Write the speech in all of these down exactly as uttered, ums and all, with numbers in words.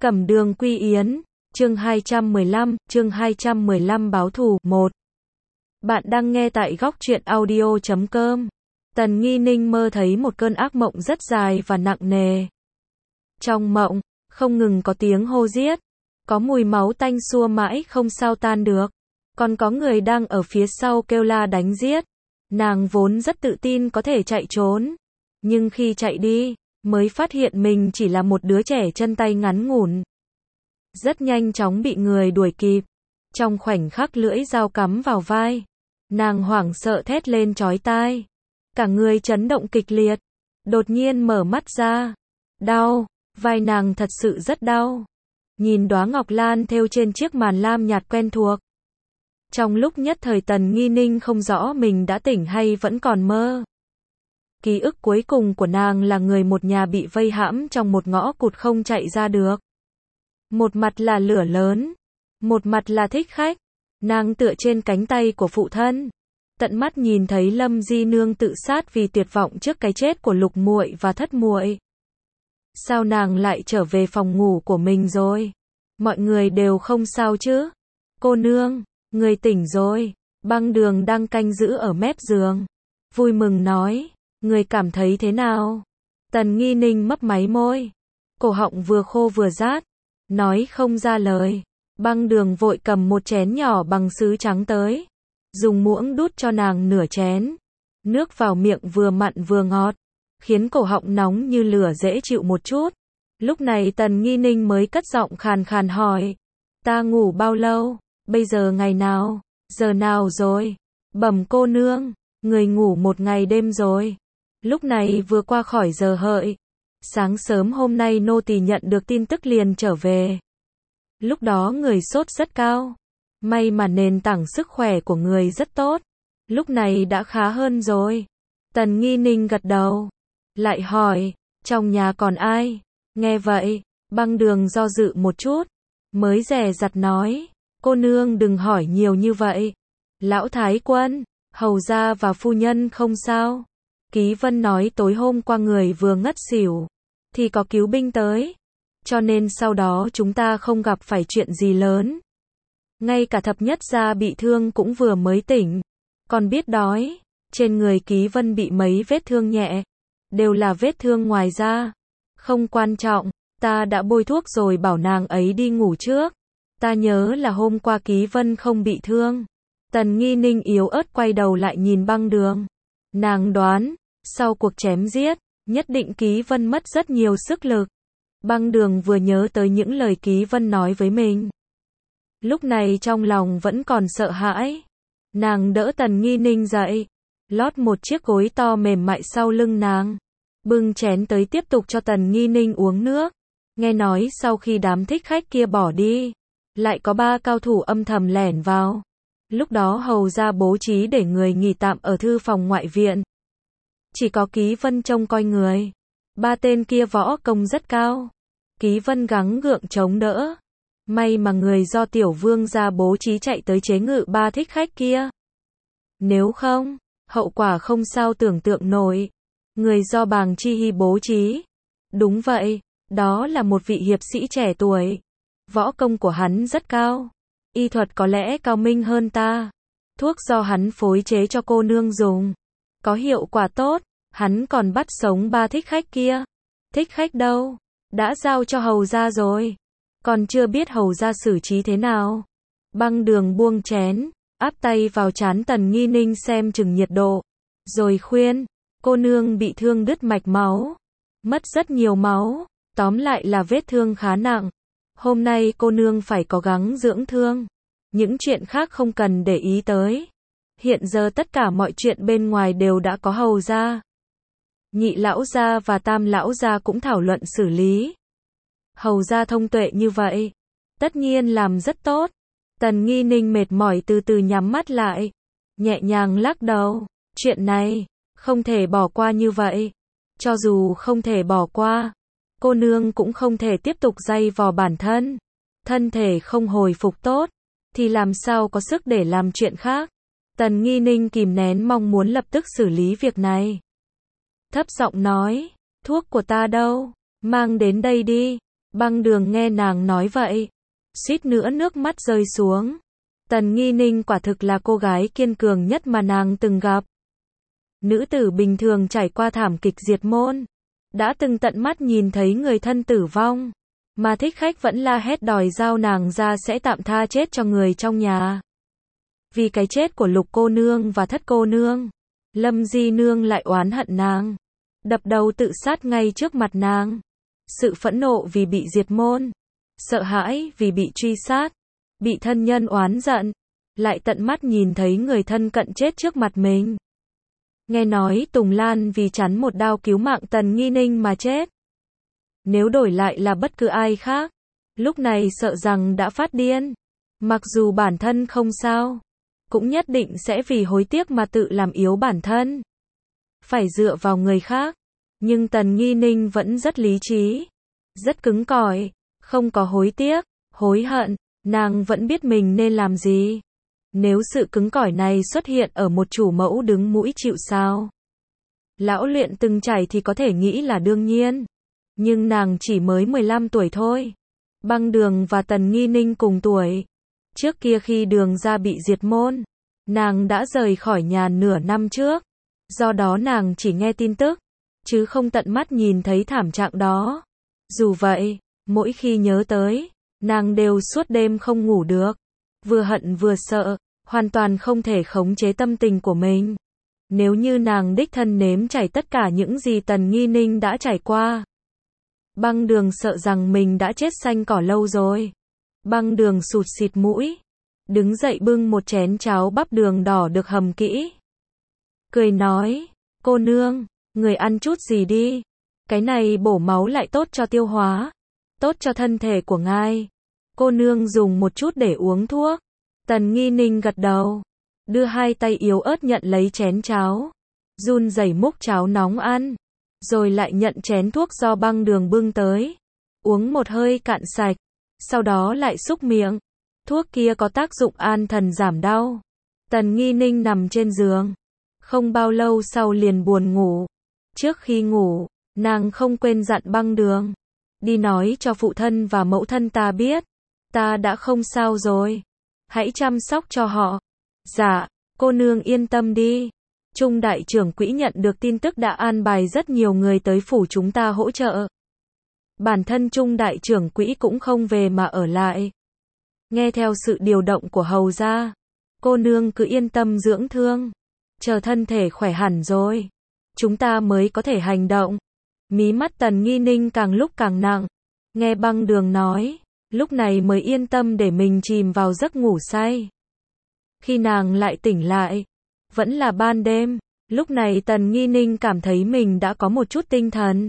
Cẩm Đường Quy Yến, chương hai trăm mười lăm, chương hai trăm mười lăm báo thù, một. Bạn đang nghe tại góc truyện audio chấm com. Tần Nghi Ninh mơ thấy một cơn ác mộng rất dài và nặng nề. Trong mộng, không ngừng có tiếng hô giết, có mùi máu tanh xua mãi không sao tan được, còn có người đang ở phía sau kêu la đánh giết. Nàng vốn rất tự tin có thể chạy trốn, nhưng khi chạy đi, mới phát hiện mình chỉ là một đứa trẻ chân tay ngắn ngủn. Rất nhanh chóng bị người đuổi kịp. Trong khoảnh khắc lưỡi dao cắm vào vai, nàng hoảng sợ thét lên chói tai. Cả người chấn động kịch liệt. Đột nhiên mở mắt ra. Đau, vai nàng thật sự rất đau. Nhìn đóa ngọc lan thêu trên chiếc màn lam nhạt quen thuộc. Trong lúc nhất thời Tần Nghi Ninh không rõ mình đã tỉnh hay vẫn còn mơ. Ký ức cuối cùng của nàng là người một nhà bị vây hãm trong một ngõ cụt không chạy ra được. Một mặt là lửa lớn, một mặt là thích khách. Nàng tựa trên cánh tay của phụ thân, tận mắt nhìn thấy Lâm Di Nương tự sát vì tuyệt vọng trước cái chết của Lục muội và Thất muội. Sao nàng lại trở về phòng ngủ của mình rồi? Mọi người đều không sao chứ? Cô nương, người tỉnh rồi. Băng Đường đang canh giữ ở mép giường, vui mừng nói, người cảm thấy thế nào? Tần Nghi Ninh mấp máy môi, cổ họng vừa khô vừa rát, nói không ra lời. Băng Đường vội cầm một chén nhỏ bằng sứ trắng tới, dùng muỗng đút cho nàng nửa chén. Nước vào miệng vừa mặn vừa ngọt, khiến cổ họng nóng như lửa dễ chịu một chút. Lúc này Tần Nghi Ninh mới cất giọng khàn khàn hỏi, ta ngủ bao lâu? Bây giờ ngày nào? Giờ nào rồi? Bẩm cô nương, người ngủ một ngày đêm rồi. Lúc này vừa qua khỏi giờ hợi. Sáng sớm hôm nay nô tỳ nhận được tin tức liền trở về. Lúc đó người sốt rất cao. May mà nền tảng sức khỏe của người rất tốt. Lúc này đã khá hơn rồi. Tần Nghi Ninh gật đầu. Lại hỏi, trong nhà còn ai? Nghe vậy, Băng Đường do dự một chút, mới dè dặt nói, cô nương đừng hỏi nhiều như vậy. Lão Thái Quân, hầu gia và phu nhân không sao. Ký Vân nói tối hôm qua người vừa ngất xỉu, thì có cứu binh tới. Cho nên sau đó chúng ta không gặp phải chuyện gì lớn. Ngay cả thập nhất gia bị thương cũng vừa mới tỉnh. Còn biết đói, trên người Ký Vân bị mấy vết thương nhẹ. Đều là vết thương ngoài da. Không quan trọng, ta đã bôi thuốc rồi bảo nàng ấy đi ngủ trước. Ta nhớ là hôm qua Ký Vân không bị thương. Tần Nghi Ninh yếu ớt quay đầu lại nhìn Băng Đường. Nàng đoán, sau cuộc chém giết, nhất định Ký Vân mất rất nhiều sức lực. Băng Đường vừa nhớ tới những lời Ký Vân nói với mình. Lúc này trong lòng vẫn còn sợ hãi. Nàng đỡ Tần Nghi Ninh dậy, lót một chiếc gối to mềm mại sau lưng nàng. Bưng chén tới tiếp tục cho Tần Nghi Ninh uống nước. Nghe nói sau khi đám thích khách kia bỏ đi, lại có ba cao thủ âm thầm lẻn vào. Lúc đó hầu ra bố trí để người nghỉ tạm ở thư phòng ngoại viện. Chỉ có Ký Vân trông coi người. Ba tên kia võ công rất cao. Ký Vân gắng gượng chống đỡ. May mà người do Tiểu Vương gia bố trí chạy tới chế ngự ba thích khách kia. Nếu không, hậu quả không sao tưởng tượng nổi. Người do Bàng Chi Hy bố trí. Đúng vậy, đó là một vị hiệp sĩ trẻ tuổi. Võ công của hắn rất cao. Y thuật có lẽ cao minh hơn ta. Thuốc do hắn phối chế cho cô nương dùng, có hiệu quả tốt. Hắn còn bắt sống ba thích khách kia. Thích khách đâu? Đã giao cho hầu gia rồi. Còn chưa biết hầu gia xử trí thế nào. Băng Đường buông chén, áp tay vào trán Tần Nghi Ninh xem chừng nhiệt độ. Rồi khuyên, cô nương bị thương đứt mạch máu. Mất rất nhiều máu. Tóm lại là vết thương khá nặng. Hôm nay cô nương phải cố gắng dưỡng thương. Những chuyện khác không cần để ý tới. Hiện giờ tất cả mọi chuyện bên ngoài đều đã có hầu gia. Nhị lão gia và tam lão gia cũng thảo luận xử lý. Hầu gia thông tuệ như vậy, tất nhiên làm rất tốt. Tần Nghi Ninh mệt mỏi từ từ nhắm mắt lại, nhẹ nhàng lắc đầu. Chuyện này, không thể bỏ qua như vậy. Cho dù không thể bỏ qua, cô nương cũng không thể tiếp tục day vò bản thân. Thân thể không hồi phục tốt, thì làm sao có sức để làm chuyện khác. Tần Nghi Ninh kìm nén mong muốn lập tức xử lý việc này. Thấp giọng nói, thuốc của ta đâu? Mang đến đây đi. Băng Đường nghe nàng nói vậy, suýt nữa nước mắt rơi xuống. Tần Nghi Ninh quả thực là cô gái kiên cường nhất mà nàng từng gặp. Nữ tử bình thường trải qua thảm kịch diệt môn, đã từng tận mắt nhìn thấy người thân tử vong, mà thích khách vẫn la hét đòi giao nàng ra sẽ tạm tha chết cho người trong nhà. Vì cái chết của Lục cô nương và Thất cô nương, Lâm Di nương lại oán hận nàng, đập đầu tự sát ngay trước mặt nàng. Sự phẫn nộ vì bị diệt môn, sợ hãi vì bị truy sát, bị thân nhân oán giận, lại tận mắt nhìn thấy người thân cận chết trước mặt mình. Nghe nói Tùng Lan vì chắn một đao cứu mạng Tần Nghi Ninh mà chết. Nếu đổi lại là bất cứ ai khác, lúc này sợ rằng đã phát điên. Mặc dù bản thân không sao, cũng nhất định sẽ vì hối tiếc mà tự làm yếu bản thân, phải dựa vào người khác. Nhưng Tần Nghi Ninh vẫn rất lý trí, rất cứng cỏi, không có hối tiếc, hối hận, nàng vẫn biết mình nên làm gì. Nếu sự cứng cỏi này xuất hiện ở một chủ mẫu đứng mũi chịu sào, lão luyện từng trải thì có thể nghĩ là đương nhiên. Nhưng nàng chỉ mới mười lăm tuổi thôi. Băng Đường và Tần Nghi Ninh cùng tuổi. Trước kia khi Đường gia bị diệt môn, nàng đã rời khỏi nhà nửa năm trước. Do đó nàng chỉ nghe tin tức, chứ không tận mắt nhìn thấy thảm trạng đó. Dù vậy, mỗi khi nhớ tới, nàng đều suốt đêm không ngủ được. Vừa hận vừa sợ, hoàn toàn không thể khống chế tâm tình của mình. Nếu như nàng đích thân nếm trải tất cả những gì Tần Nghi Ninh đã trải qua, Băng Đường sợ rằng mình đã chết xanh cỏ lâu rồi. Băng Đường sụt xịt mũi, đứng dậy bưng một chén cháo bắp đường đỏ được hầm kỹ. Cười nói, cô nương, người ăn chút gì đi. Cái này bổ máu lại tốt cho tiêu hóa, tốt cho thân thể của ngài. Cô nương dùng một chút để uống thuốc. Tần Nghi Ninh gật đầu, đưa hai tay yếu ớt nhận lấy chén cháo, run rẩy múc cháo nóng ăn, rồi lại nhận chén thuốc do Băng Đường bưng tới, uống một hơi cạn sạch, sau đó lại xúc miệng. Thuốc kia có tác dụng an thần giảm đau. Tần Nghi Ninh nằm trên giường, không bao lâu sau liền buồn ngủ. Trước khi ngủ, nàng không quên dặn Băng Đường, đi nói cho phụ thân và mẫu thân ta biết, ta đã không sao rồi, hãy chăm sóc cho họ. Dạ, cô nương yên tâm đi. Trung đại trưởng quỹ nhận được tin tức đã an bài rất nhiều người tới phủ chúng ta hỗ trợ. Bản thân Trung đại trưởng quỹ cũng không về mà ở lại. Nghe theo sự điều động của hầu gia, cô nương cứ yên tâm dưỡng thương, chờ thân thể khỏe hẳn rồi, chúng ta mới có thể hành động. Mí mắt Tần Nghi Ninh càng lúc càng nặng, nghe Băng Đường nói, lúc này mới yên tâm để mình chìm vào giấc ngủ say. Khi nàng lại tỉnh lại, vẫn là ban đêm, lúc này Tần Nghi Ninh cảm thấy mình đã có một chút tinh thần.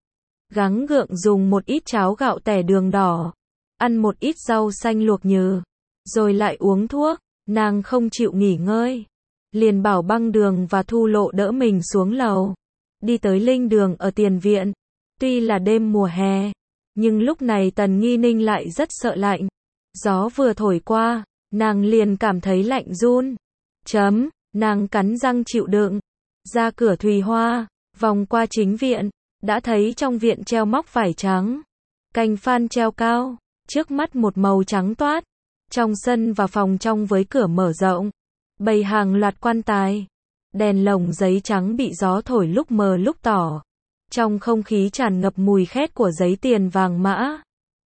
Gắng gượng dùng một ít cháo gạo tẻ đường đỏ, ăn một ít rau xanh luộc nhừ, rồi lại uống thuốc. Nàng không chịu nghỉ ngơi, liền bảo Băng Đường và Thu Lộ đỡ mình xuống lầu, đi tới linh đường ở tiền viện. Tuy là đêm mùa hè, nhưng lúc này Tần Nghi Ninh lại rất sợ lạnh. Gió vừa thổi qua, nàng liền cảm thấy lạnh run. Chấm, nàng cắn răng chịu đựng, ra cửa Thùy Hoa, vòng qua chính viện, đã thấy trong viện treo móc vải trắng, cành phan treo cao, trước mắt một màu trắng toát. Trong sân và phòng trong với cửa mở rộng, bày hàng loạt quan tài, đèn lồng giấy trắng bị gió thổi lúc mờ lúc tỏ. Trong không khí tràn ngập mùi khét của giấy tiền vàng mã.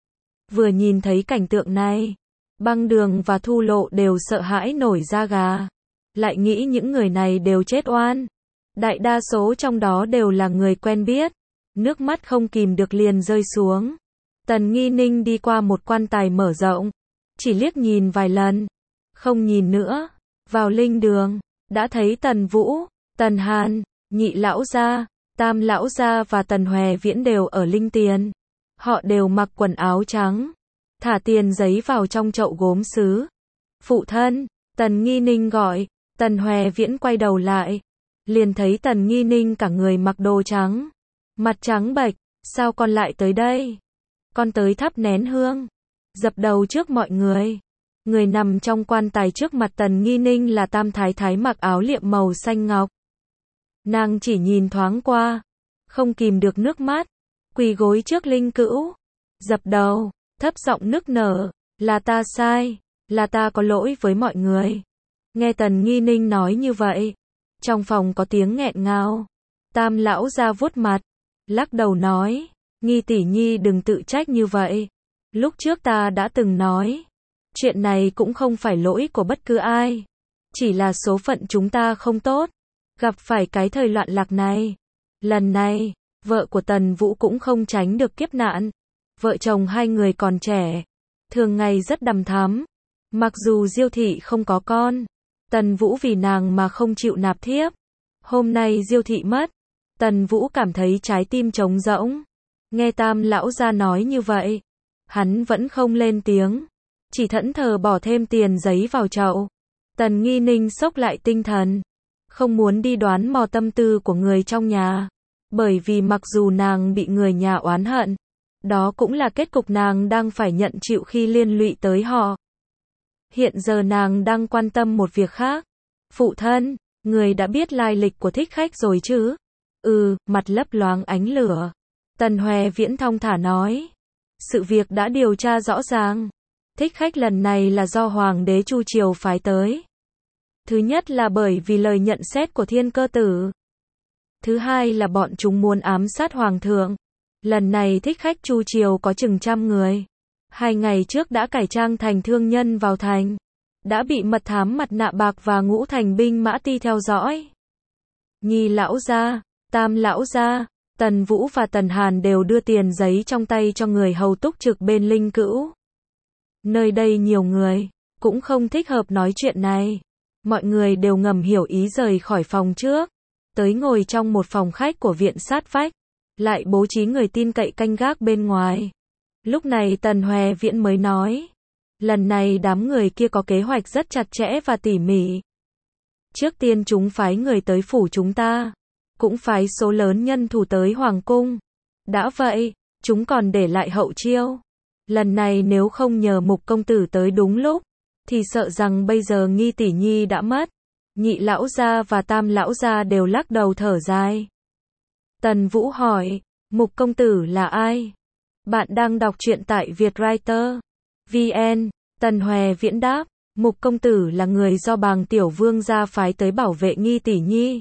Vừa nhìn thấy cảnh tượng này, Băng Đường và Thu Lộ đều sợ hãi nổi da gà. Lại nghĩ những người này đều chết oan. Đại đa số trong đó đều là người quen biết. Nước mắt không kìm được liền rơi xuống. Tần Nghi Ninh đi qua một quan tài mở rộng, chỉ liếc nhìn vài lần, không nhìn nữa. Vào linh đường, đã thấy Tần Vũ, Tần Hàn, Nhị lão gia, Tam lão gia và Tần Hòe Viễn đều ở linh tiền. Họ đều mặc quần áo trắng, thả tiền giấy vào trong chậu gốm sứ. Phụ thân, Tần Nghi Ninh gọi. Tần Hòe Viễn quay đầu lại, liền thấy Tần Nghi Ninh cả người mặc đồ trắng, mặt trắng bệch. Sao con lại tới đây? Con tới thắp nén hương, dập đầu trước mọi người. Người nằm trong quan tài trước mặt Tần Nghi Ninh là Tam Thái Thái mặc áo liệm màu xanh ngọc. Nàng chỉ nhìn thoáng qua, không kìm được nước mắt, quỳ gối trước linh cữu, dập đầu, thấp giọng nức nở, là ta sai, là ta có lỗi với mọi người. Nghe Tần Nghi Ninh nói như vậy, trong phòng có tiếng nghẹn ngào. Tam lão ra vuốt mặt, lắc đầu nói, Nghi tỷ nhi đừng tự trách như vậy. Lúc trước ta đã từng nói, chuyện này cũng không phải lỗi của bất cứ ai, chỉ là số phận chúng ta không tốt, gặp phải cái thời loạn lạc này. Lần này, vợ của Tần Vũ cũng không tránh được kiếp nạn. Vợ chồng hai người còn trẻ, thường ngày rất đằm thắm. Mặc dù Diêu thị không có con, Tần Vũ vì nàng mà không chịu nạp thiếp. Hôm nay Diêu thị mất, Tần Vũ cảm thấy trái tim trống rỗng. Nghe Tam lão gia nói như vậy, hắn vẫn không lên tiếng, chỉ thẫn thờ bỏ thêm tiền giấy vào chậu. Tần Nghi Ninh xốc lại tinh thần, không muốn đi đoán mò tâm tư của người trong nhà, bởi vì mặc dù nàng bị người nhà oán hận, đó cũng là kết cục nàng đang phải nhận chịu khi liên lụy tới họ. Hiện giờ nàng đang quan tâm một việc khác. Phụ thân, người đã biết lai lịch của thích khách rồi chứ? Ừ, mặt lấp loáng ánh lửa. Tần Hoè Viễn thong thả nói. Sự việc đã điều tra rõ ràng. Thích khách lần này là do Hoàng đế Chu Triều phái tới. Thứ nhất là bởi vì lời nhận xét của Thiên Cơ Tử. Thứ hai là bọn chúng muốn ám sát Hoàng thượng. Lần này thích khách Chu Triều có chừng trăm người. Hai ngày trước đã cải trang thành thương nhân vào thành. Đã bị mật thám mặt nạ bạc và ngũ thành binh mã ti theo dõi. Nhi lão gia, Tam lão gia, Tần Vũ và Tần Hàn đều đưa tiền giấy trong tay cho người hầu túc trực bên Linh Cữu. Nơi đây nhiều người, cũng không thích hợp nói chuyện này. Mọi người đều ngầm hiểu ý rời khỏi phòng trước, tới ngồi trong một phòng khách của viện sát vách, lại bố trí người tin cậy canh gác bên ngoài. Lúc này Tần Hoè Viễn mới nói, lần này đám người kia có kế hoạch rất chặt chẽ và tỉ mỉ. Trước tiên chúng phái người tới phủ chúng ta, cũng phái số lớn nhân thủ tới Hoàng cung. Đã vậy, chúng còn để lại hậu chiêu. Lần này nếu không nhờ Mục công tử tới đúng lúc, thì sợ rằng bây giờ Nghi tỷ nhi đã mất. Nhị lão gia và Tam lão gia đều lắc đầu thở dài. Tần Vũ hỏi, Mục công tử là ai? Bạn đang đọc truyện tại Vietwriter vê en. Tần Hoè Viễn đáp, Mục công tử là người do Bàng tiểu vương gia phái tới bảo vệ Nghi tỷ nhi.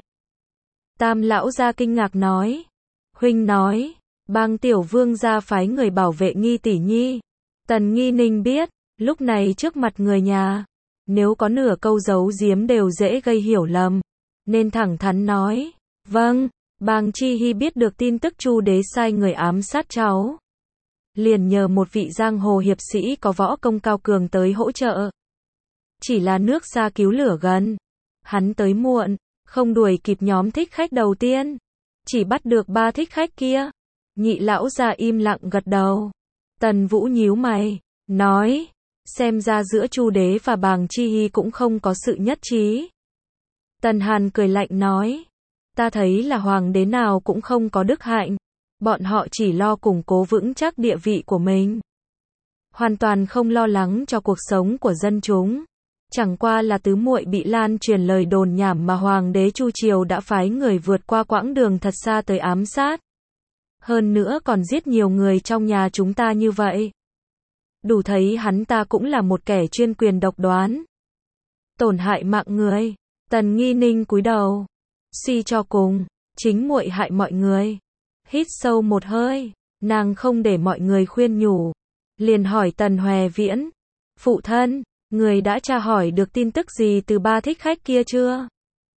Tam lão gia kinh ngạc nói, huynh nói, Bàng tiểu vương gia phái người bảo vệ Nghi tỷ nhi. Tần Nghi Ninh biết, lúc này trước mặt người nhà, nếu có nửa câu giấu giếm đều dễ gây hiểu lầm, nên thẳng thắn nói, vâng, Bàng Chi Hy biết được tin tức Chu đế sai người ám sát cháu, liền nhờ một vị giang hồ hiệp sĩ có võ công cao cường tới hỗ trợ. Chỉ là nước xa cứu lửa gần, hắn tới muộn, không đuổi kịp nhóm thích khách đầu tiên, chỉ bắt được ba thích khách kia. Nhị lão gia im lặng gật đầu. Tần Vũ nhíu mày, nói, xem ra giữa Chu đế và Bàng Chi Hy cũng không có sự nhất trí. Tần Hàn cười lạnh nói, ta thấy là hoàng đế nào cũng không có đức hạnh, bọn họ chỉ lo củng cố vững chắc địa vị của mình, hoàn toàn không lo lắng cho cuộc sống của dân chúng. Chẳng qua là tứ muội bị lan truyền lời đồn nhảm mà Hoàng đế Chu Triều đã phái người vượt qua quãng đường thật xa tới ám sát. Hơn nữa còn giết nhiều người trong nhà chúng ta như vậy. Đủ thấy hắn ta cũng là một kẻ chuyên quyền độc đoán, tổn hại mạng người. Tần Nghi Ninh cúi đầu, suy cho cùng, chính muội hại mọi người. Hít sâu một hơi, nàng không để mọi người khuyên nhủ, liền hỏi Tần Hoè Viễn, phụ thân, người đã tra hỏi được tin tức gì từ ba thích khách kia chưa?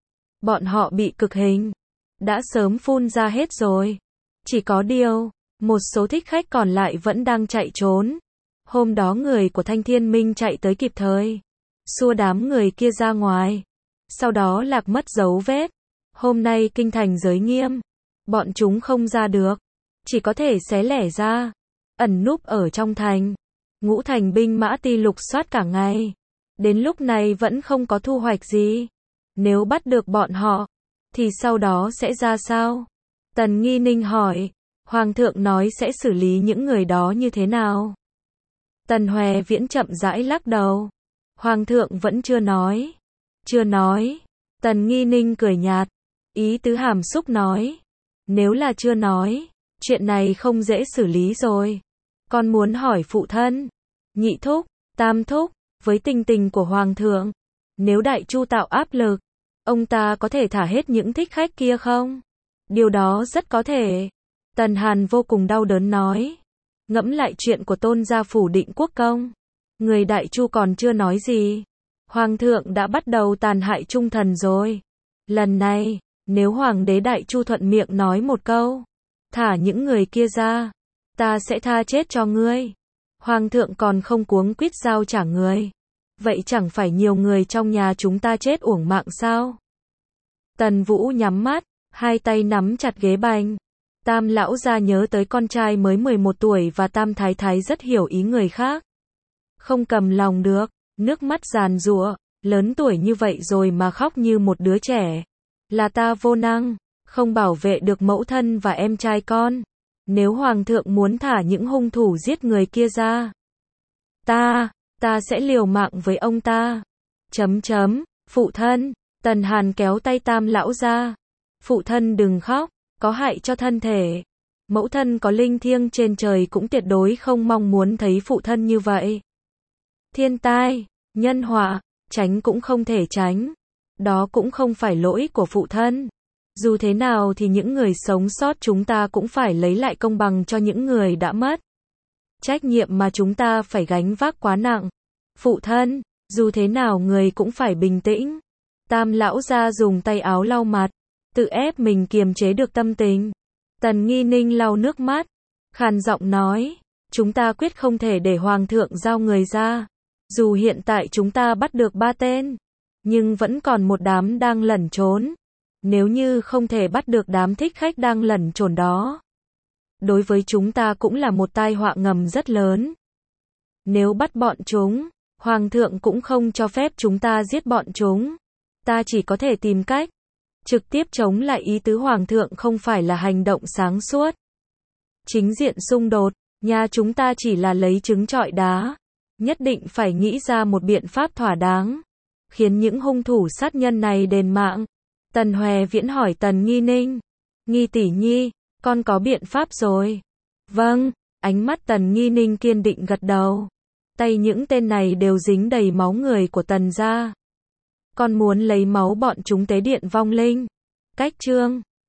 Bọn họ bị cực hình, đã sớm phun ra hết rồi. Chỉ có điều, một số thích khách còn lại vẫn đang chạy trốn. Hôm đó người của Thanh Thiên Minh chạy tới kịp thời, xua đám người kia ra ngoài, sau đó lạc mất dấu vết. Hôm nay kinh thành giới nghiêm, bọn chúng không ra được, chỉ có thể xé lẻ ra, ẩn núp ở trong thành. Ngũ thành binh mã ti lục soát cả ngày, đến lúc này vẫn không có thu hoạch gì. Nếu bắt được bọn họ, thì sau đó sẽ ra sao? Tần Nghi Ninh hỏi, Hoàng thượng nói sẽ xử lý những người đó như thế nào? Tần Hoè Viễn chậm rãi lắc đầu, Hoàng thượng vẫn chưa nói. Chưa nói. Tần Nghi Ninh cười nhạt, ý tứ hàm xúc nói, nếu là chưa nói, chuyện này không dễ xử lý rồi. Con muốn hỏi phụ thân, nhị thúc, tam thúc, với tình tình của hoàng thượng, nếu đại chu tạo áp lực, ông ta có thể thả hết những thích khách kia không? Điều đó rất có thể. Tần Hàn vô cùng đau đớn nói. Ngẫm lại chuyện của tôn gia phủ Định Quốc công. Người đại chu còn chưa nói gì. Hoàng thượng đã bắt đầu tàn hại trung thần rồi. Lần này, nếu hoàng đế đại chu thuận miệng nói một câu, thả những người kia ra, ta sẽ tha chết cho ngươi. Hoàng thượng còn không cuống quýt giao trả người. Vậy chẳng phải nhiều người trong nhà chúng ta chết uổng mạng sao? Tần Vũ nhắm mắt, hai tay nắm chặt ghế bành. Tam lão gia nhớ tới con trai mới mười một tuổi và Tam thái thái rất hiểu ý người khác. Không cầm lòng được, nước mắt giàn giụa, lớn tuổi như vậy rồi mà khóc như một đứa trẻ. Là ta vô năng, không bảo vệ được mẫu thân và em trai con. Nếu hoàng thượng muốn thả những hung thủ giết người kia ra, ta, ta sẽ liều mạng với ông ta. Chấm chấm, phụ thân, Tần Hàn kéo tay Tam lão ra. Phụ thân đừng khóc, có hại cho thân thể. Mẫu thân có linh thiêng trên trời cũng tuyệt đối không mong muốn thấy phụ thân như vậy. Thiên tai, nhân họa, tránh cũng không thể tránh. Đó cũng không phải lỗi của phụ thân. Dù thế nào thì những người sống sót chúng ta cũng phải lấy lại công bằng cho những người đã mất. Trách nhiệm mà chúng ta phải gánh vác quá nặng. Phụ thân, dù thế nào người cũng phải bình tĩnh. Tam lão gia dùng tay áo lau mặt, tự ép mình kiềm chế được tâm tình. Tần Nghi Ninh lau nước mắt, khàn giọng nói, chúng ta quyết không thể để hoàng thượng giao người ra. Dù hiện tại chúng ta bắt được ba tên, nhưng vẫn còn một đám đang lẩn trốn. Nếu như không thể bắt được đám thích khách đang lẩn trốn đó, đối với chúng ta cũng là một tai họa ngầm rất lớn. Nếu bắt bọn chúng, hoàng thượng cũng không cho phép chúng ta giết bọn chúng. Ta chỉ có thể tìm cách trực tiếp chống lại ý tứ hoàng thượng, không phải là hành động sáng suốt. Chính diện xung đột, nhà chúng ta chỉ là lấy trứng trọi đá. Nhất định phải nghĩ ra một biện pháp thỏa đáng, khiến những hung thủ sát nhân này đền mạng. Tần Hoè Viễn hỏi Tần Nghi Ninh. Nghi tỷ nhi, con có biện pháp rồi. Vâng, ánh mắt Tần Nghi Ninh kiên định gật đầu. Tay những tên này đều dính đầy máu người của Tần gia. Con muốn lấy máu bọn chúng tế điện vong linh. Cách chương